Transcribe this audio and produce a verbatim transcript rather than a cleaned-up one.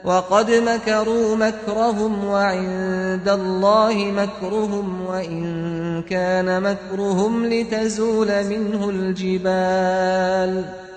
وقد مكروا مكرهم وعند الله مكرهم وإن كان مكرهم لتزول منه الجبال